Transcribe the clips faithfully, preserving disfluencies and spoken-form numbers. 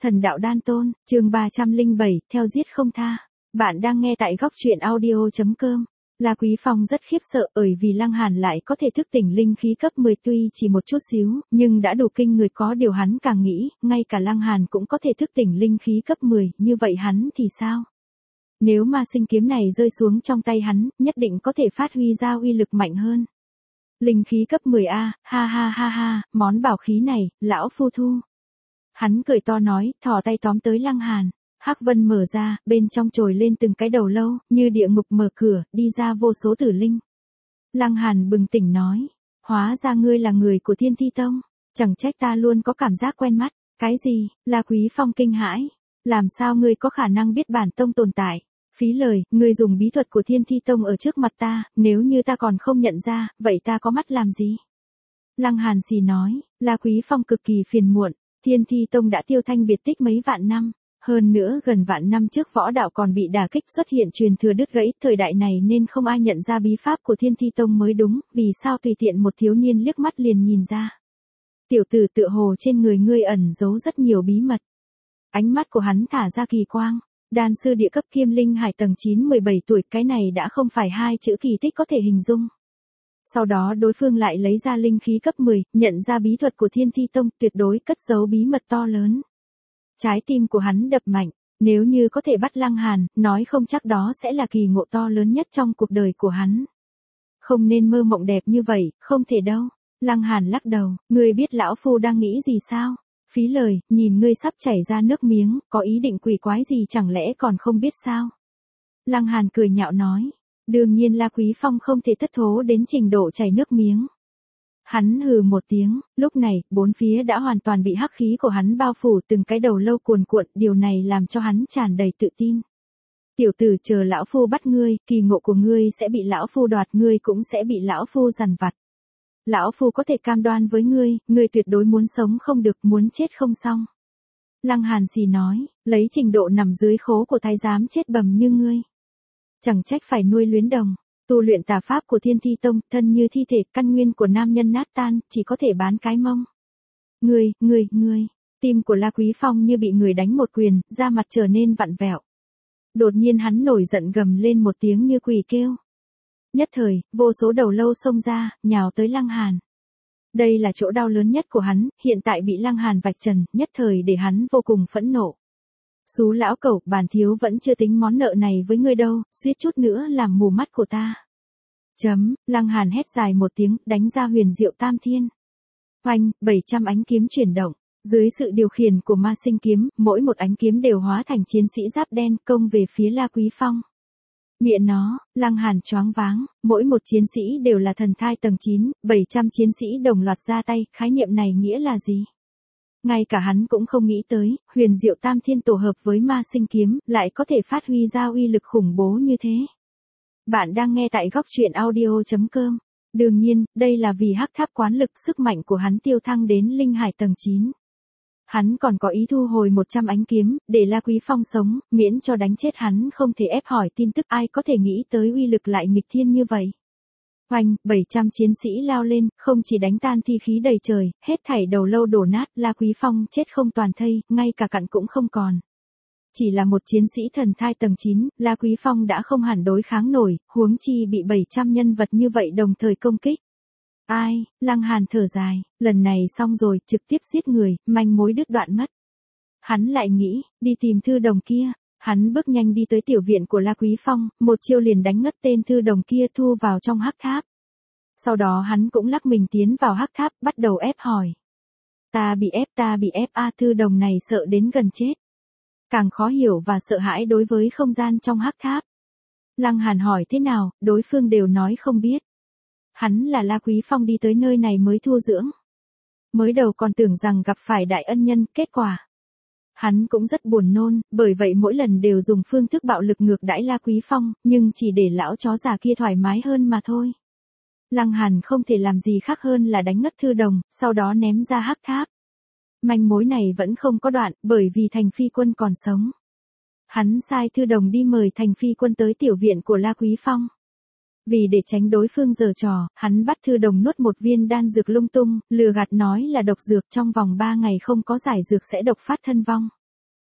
Thần đạo đan tôn, chương ba trăm lẻ bảy, theo giết không tha. Bạn đang nghe tại góc truyện audio chấm com. La Quý Phong rất khiếp sợ bởi vì Lăng Hàn lại có thể thức tỉnh linh khí cấp mười, tuy chỉ một chút xíu, nhưng đã đủ kinh người. Có điều hắn càng nghĩ, ngay cả Lăng Hàn cũng có thể thức tỉnh linh khí cấp mười, như vậy hắn thì sao? Nếu ma sinh kiếm này rơi xuống trong tay hắn, nhất định có thể phát huy ra uy lực mạnh hơn. Linh khí cấp mười a, ha ha ha ha, món bảo khí này, lão phu thu. Hắn cười to nói, thò tay tóm tới Lăng Hàn. Hắc vân mở ra, bên trong trồi lên từng cái đầu lâu, như địa ngục mở cửa, đi ra vô số tử linh. Lăng Hàn bừng tỉnh nói, hóa ra ngươi là người của Thiên Thi Tông, chẳng trách ta luôn có cảm giác quen mắt. Cái gì? La Quý Phong kinh hãi, làm sao ngươi có khả năng biết bản tông tồn tại? Phí lời, ngươi dùng bí thuật của Thiên Thi Tông ở trước mặt ta, nếu như ta còn không nhận ra, vậy ta có mắt làm gì? Lăng Hàn xì nói, La Quý Phong cực kỳ phiền muộn, Thiên Thi Tông đã tiêu thanh biệt tích mấy vạn năm. Hơn nữa gần vạn năm trước võ đạo còn bị đả kích, xuất hiện truyền thừa đứt gãy, thời đại này nên không ai nhận ra bí pháp của Thiên Thi Tông mới đúng, vì sao tùy tiện một thiếu niên liếc mắt liền nhìn ra. Tiểu tử tựa hồ trên người ngươi ẩn giấu rất nhiều bí mật. Ánh mắt của hắn thả ra kỳ quang, đan sư địa cấp Kim Linh Hải tầng chín, mười bảy tuổi, cái này đã không phải hai chữ kỳ tích có thể hình dung. Sau đó đối phương lại lấy ra linh khí cấp mười, nhận ra bí thuật của Thiên Thi Tông, tuyệt đối cất giấu bí mật to lớn. Trái tim của hắn đập mạnh, nếu như có thể bắt Lăng Hàn, nói không chắc đó sẽ là kỳ ngộ to lớn nhất trong cuộc đời của hắn. Không nên mơ mộng đẹp như vậy, không thể đâu. Lăng Hàn lắc đầu, ngươi biết lão phu đang nghĩ gì sao? Phí lời, nhìn ngươi sắp chảy ra nước miếng, có ý định quỷ quái gì chẳng lẽ còn không biết sao? Lăng Hàn cười nhạo nói, đương nhiên La Quý Phong không thể thất thố đến trình độ chảy nước miếng. Hắn hừ một tiếng, lúc này, bốn phía đã hoàn toàn bị hắc khí của hắn bao phủ, từng cái đầu lâu cuồn cuộn, điều này làm cho hắn tràn đầy tự tin. Tiểu tử, chờ lão phu bắt ngươi, kỳ ngộ của ngươi sẽ bị lão phu đoạt, ngươi cũng sẽ bị lão phu dằn vặt. Lão phu có thể cam đoan với ngươi, ngươi tuyệt đối muốn sống không được, muốn chết không xong. Lăng Hàn xì nói, lấy trình độ nằm dưới khố của thái giám chết bầm như ngươi. Chẳng trách phải nuôi luyến đồng. Tu luyện tà pháp của Thiên Thi Tông, thân như thi thể, căn nguyên của nam nhân nát tan, chỉ có thể bán cái mông. Ngươi, ngươi, ngươi, tim của La Quý Phong như bị người đánh một quyền, da mặt trở nên vặn vẹo. Đột nhiên hắn nổi giận gầm lên một tiếng như quỷ kêu. Nhất thời, vô số đầu lâu xông ra, nhào tới Lăng Hàn. Đây là chỗ đau lớn nhất của hắn, hiện tại bị Lăng Hàn vạch trần, nhất thời để hắn vô cùng phẫn nộ. Xú lão cẩu, bản thiếu vẫn chưa tính món nợ này với ngươi đâu, suýt chút nữa làm mù mắt của ta. Chấm, Lăng Hàn hét dài một tiếng, đánh ra huyền diệu tam thiên. Oanh, bảy trăm ánh kiếm chuyển động, dưới sự điều khiển của ma sinh kiếm, mỗi một ánh kiếm đều hóa thành chiến sĩ giáp đen, công về phía La Quý Phong. Miệng nó, Lăng Hàn choáng váng, mỗi một chiến sĩ đều là thần thai tầng chín, bảy trăm chiến sĩ đồng loạt ra tay, khái niệm này nghĩa là gì? Ngay cả hắn cũng không nghĩ tới, huyền diệu tam thiên tổ hợp với ma sinh kiếm, lại có thể phát huy ra uy lực khủng bố như thế. Bạn đang nghe tại góc truyện audio chấm com. Đương nhiên, đây là vì hắc tháp quán lực, sức mạnh của hắn tiêu thăng đến linh hải tầng chín. Hắn còn có ý thu hồi một trăm ánh kiếm, để La Quý Phong sống, miễn cho đánh chết hắn không thể ép hỏi tin tức, ai có thể nghĩ tới uy lực lại nghịch thiên như vậy. Oanh, bảy trăm chiến sĩ lao lên, không chỉ đánh tan thi khí đầy trời, hết thảy đầu lâu đổ nát, La Quý Phong chết không toàn thây, ngay cả cặn cũng không còn. Chỉ là một chiến sĩ thần thai tầng chín, La Quý Phong đã không hẳn đối kháng nổi, huống chi bị bảy trăm nhân vật như vậy đồng thời công kích. Ai, Lăng Hàn thở dài, lần này xong rồi, trực tiếp giết người, manh mối đứt đoạn mất. Hắn lại nghĩ, đi tìm thư đồng kia. Hắn bước nhanh đi tới tiểu viện của La Quý Phong, một chiêu liền đánh ngất tên thư đồng kia, thu vào trong hắc tháp. Sau đó hắn cũng lắc mình tiến vào hắc tháp, bắt đầu ép hỏi. Ta bị ép, ta bị ép a, thư đồng này sợ đến gần chết. Càng khó hiểu và sợ hãi đối với không gian trong hắc tháp. Lăng Hàn hỏi thế nào, đối phương đều nói không biết. Hắn là La Quý Phong đi tới nơi này mới thu dưỡng. Mới đầu còn tưởng rằng gặp phải đại ân nhân, kết quả. Hắn cũng rất buồn nôn, bởi vậy mỗi lần đều dùng phương thức bạo lực ngược đãi La Quý Phong, nhưng chỉ để lão chó già kia thoải mái hơn mà thôi. Lăng Hàn không thể làm gì khác hơn là đánh ngất thư đồng, sau đó ném ra hắc tháp. Manh mối này vẫn không có đoạn, bởi vì Thành Phi Quân còn sống. Hắn sai thư đồng đi mời Thành Phi Quân tới tiểu viện của La Quý Phong. Vì để tránh đối phương giở trò, hắn bắt thư đồng nuốt một viên đan dược lung tung, lừa gạt nói là độc dược, trong vòng ba ngày không có giải dược sẽ độc phát thân vong.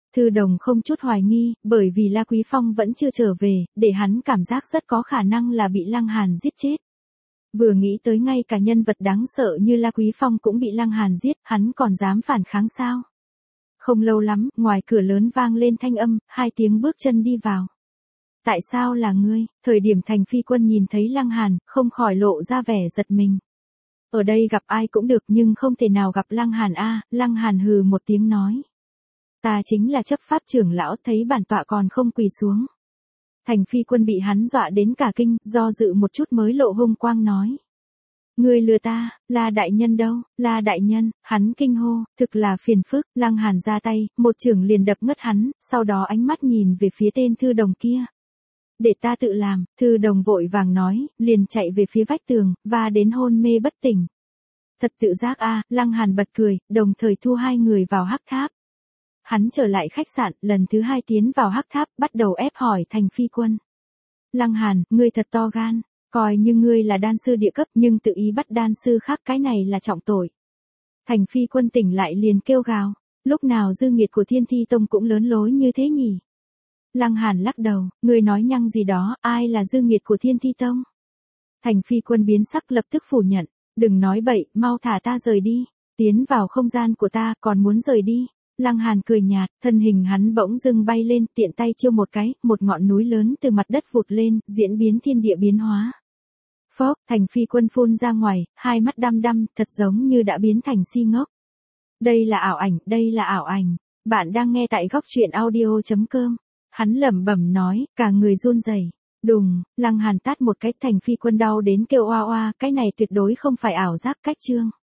Thư Đồng không chút hoài nghi, bởi vì La Quý Phong vẫn chưa trở về, để hắn cảm giác rất có khả năng là bị Lăng Hàn giết chết. Vừa nghĩ tới ngay cả nhân vật đáng sợ như La Quý Phong cũng bị Lăng Hàn giết, hắn còn dám phản kháng sao? Không lâu lắm, ngoài cửa lớn vang lên thanh âm, hai tiếng bước chân đi vào. Tại sao là ngươi? Thời điểm Thành Phi Quân nhìn thấy Lăng Hàn, không khỏi lộ ra vẻ giật mình. Ở đây gặp ai cũng được nhưng không thể nào gặp Lăng Hàn a. Lăng Hàn hừ một tiếng nói. Ta chính là chấp pháp trưởng lão, thấy bản tọa còn không quỳ xuống. Thành Phi Quân bị hắn dọa đến cả kinh, do dự một chút mới lộ hung quang nói. Ngươi lừa ta, La đại nhân đâu? La đại nhân, hắn kinh hô, thực là phiền phức. Lăng Hàn ra tay, một chưởng liền đập ngất hắn, sau đó ánh mắt nhìn về phía tên Thư Đồng kia. Để ta tự làm. Thư Đồng vội vàng nói, liền chạy về phía vách tường, và đến hôn mê bất tỉnh. Thật tự giác a. Lăng Hàn bật cười, đồng thời thu hai người vào hắc tháp. Hắn trở lại khách sạn, lần thứ hai tiến vào hắc tháp, bắt đầu ép hỏi Thành Phi Quân. Lăng Hàn, ngươi thật to gan, coi như ngươi là đan sư địa cấp nhưng tự ý bắt đan sư khác, cái này là trọng tội. Thành Phi Quân tỉnh lại liền kêu gào, lúc nào dư nghiệt của Thiên Thi Tông cũng lớn lối như thế nhỉ? Lăng Hàn lắc đầu, ngươi nói nhăng gì đó, ai là dư nghiệt của Thiên Thi Tông? Thành Phi Quân biến sắc lập tức phủ nhận, đừng nói bậy, mau thả ta rời đi, tiến vào không gian của ta, còn muốn rời đi. Lăng Hàn cười nhạt, thân hình hắn bỗng dưng bay lên, tiện tay chiêu một cái, một ngọn núi lớn từ mặt đất vụt lên, diễn biến thiên địa biến hóa. Phốc, Thành Phi Quân phun ra ngoài, hai mắt đăm đăm, thật giống như đã biến thành si ngốc. Đây là ảo ảnh, đây là ảo ảnh. Bạn đang nghe tại góc truyện audio chấm com. Hắn lẩm bẩm nói, cả người run rẩy. Đùng, Lăng Hàn tát một cái, Thành Phi Quân đau đến kêu oa oa, cái này tuyệt đối không phải ảo giác. Cách chương